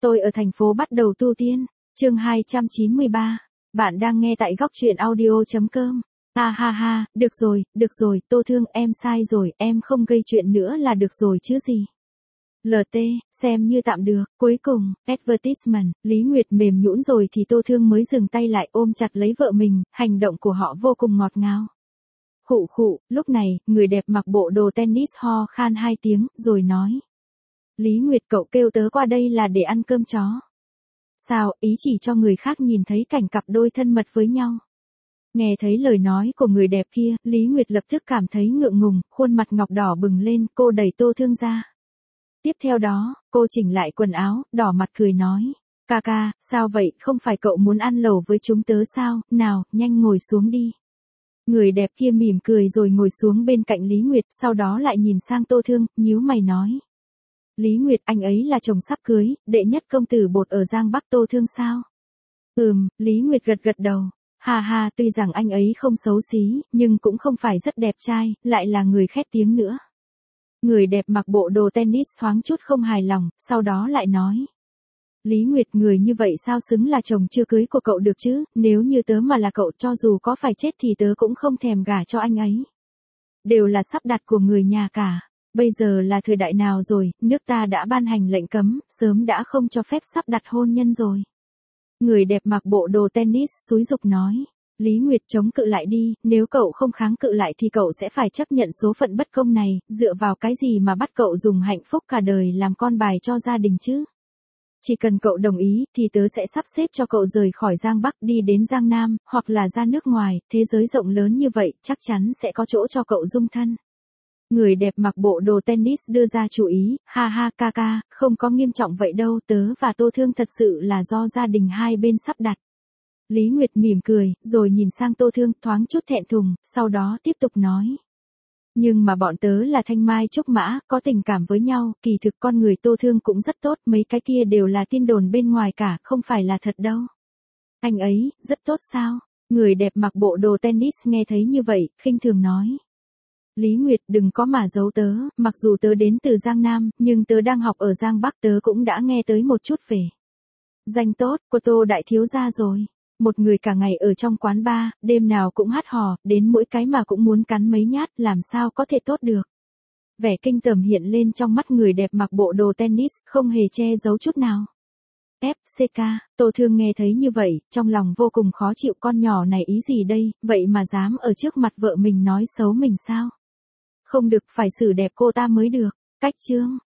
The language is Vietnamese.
Tôi ở thành phố bắt đầu tu tiên. Chương 293. Bạn đang nghe tại góc truyện audio.com. Ha ha ha, được rồi, Tô Thương, em sai rồi, em không gây chuyện nữa là được rồi chứ gì. LT, xem như tạm được. Cuối cùng, advertisement, Lý Nguyệt mềm nhũn rồi thì Tô Thương mới dừng tay lại ôm chặt lấy vợ mình, hành động của họ vô cùng ngọt ngào. Khụ khụ, lúc này, người đẹp mặc bộ đồ tennis ho khan 2 tiếng, rồi nói. Lý Nguyệt, cậu kêu tớ qua đây là để ăn cơm chó. Sao, ý chỉ cho người khác nhìn thấy cảnh cặp đôi thân mật với nhau. Nghe thấy lời nói của người đẹp kia, Lý Nguyệt lập tức cảm thấy ngượng ngùng, khuôn mặt ngọc đỏ bừng lên, cô đẩy Tô Thương ra. Tiếp theo đó, cô chỉnh lại quần áo, đỏ mặt cười nói. Ca ca, sao vậy, không phải cậu muốn ăn lẩu với chúng tớ sao, nào, nhanh ngồi xuống đi. Người đẹp kia mỉm cười rồi ngồi xuống bên cạnh Lý Nguyệt, sau đó lại nhìn sang Tô Thương, nhíu mày nói. Lý Nguyệt, anh ấy là chồng sắp cưới, đệ nhất công tử bột ở Giang Bắc Tô Thương sao? Lý Nguyệt gật đầu. Ha ha, tuy rằng anh ấy không xấu xí, nhưng cũng không phải rất đẹp trai, lại là người khét tiếng nữa. Người đẹp mặc bộ đồ tennis thoáng chút không hài lòng, sau đó lại nói. Lý Nguyệt, người như vậy sao xứng là chồng chưa cưới của cậu được chứ, nếu như tớ mà là cậu cho dù có phải chết thì tớ cũng không thèm gả cho anh ấy. Đều là sắp đặt của người nhà cả. Bây giờ là thời đại nào rồi, nước ta đã ban hành lệnh cấm, sớm đã không cho phép sắp đặt hôn nhân rồi. Người đẹp mặc bộ đồ tennis xúi giục nói. Lý Nguyệt, chống cự lại đi, nếu cậu không kháng cự lại thì cậu sẽ phải chấp nhận số phận bất công này, dựa vào cái gì mà bắt cậu dùng hạnh phúc cả đời làm con bài cho gia đình chứ? Chỉ cần cậu đồng ý, thì tớ sẽ sắp xếp cho cậu rời khỏi Giang Bắc đi đến Giang Nam, hoặc là ra nước ngoài, thế giới rộng lớn như vậy, chắc chắn sẽ có chỗ cho cậu dung thân. Người đẹp mặc bộ đồ tennis đưa ra chủ ý, ha ha ca ca, không có nghiêm trọng vậy đâu, tớ và Tô Thương thật sự là do gia đình hai bên sắp đặt. Lý Nguyệt mỉm cười, rồi nhìn sang Tô Thương thoáng chút thẹn thùng, sau đó tiếp tục nói. Nhưng mà bọn tớ là thanh mai trúc mã, có tình cảm với nhau, kỳ thực con người Tô Thương cũng rất tốt, mấy cái kia đều là tin đồn bên ngoài cả, không phải là thật đâu. Anh ấy, rất tốt sao? Người đẹp mặc bộ đồ tennis nghe thấy như vậy, khinh thường nói. Lý Nguyệt, đừng có mà giấu tớ, mặc dù tớ đến từ Giang Nam, nhưng tớ đang học ở Giang Bắc, tớ cũng đã nghe tới một chút về danh tốt của Tô đại thiếu gia rồi. Một người cả ngày ở trong quán bar, đêm nào cũng hát hò, đến mỗi cái mà cũng muốn cắn mấy nhát, làm sao có thể tốt được. Vẻ kinh tởm hiện lên trong mắt người đẹp mặc bộ đồ tennis, không hề che giấu chút nào. FCK, Tô Thương nghe thấy như vậy, trong lòng vô cùng khó chịu, con nhỏ này ý gì đây, vậy mà dám ở trước mặt vợ mình nói xấu mình sao? Không được, phải xử đẹp cô ta mới được. Cách chương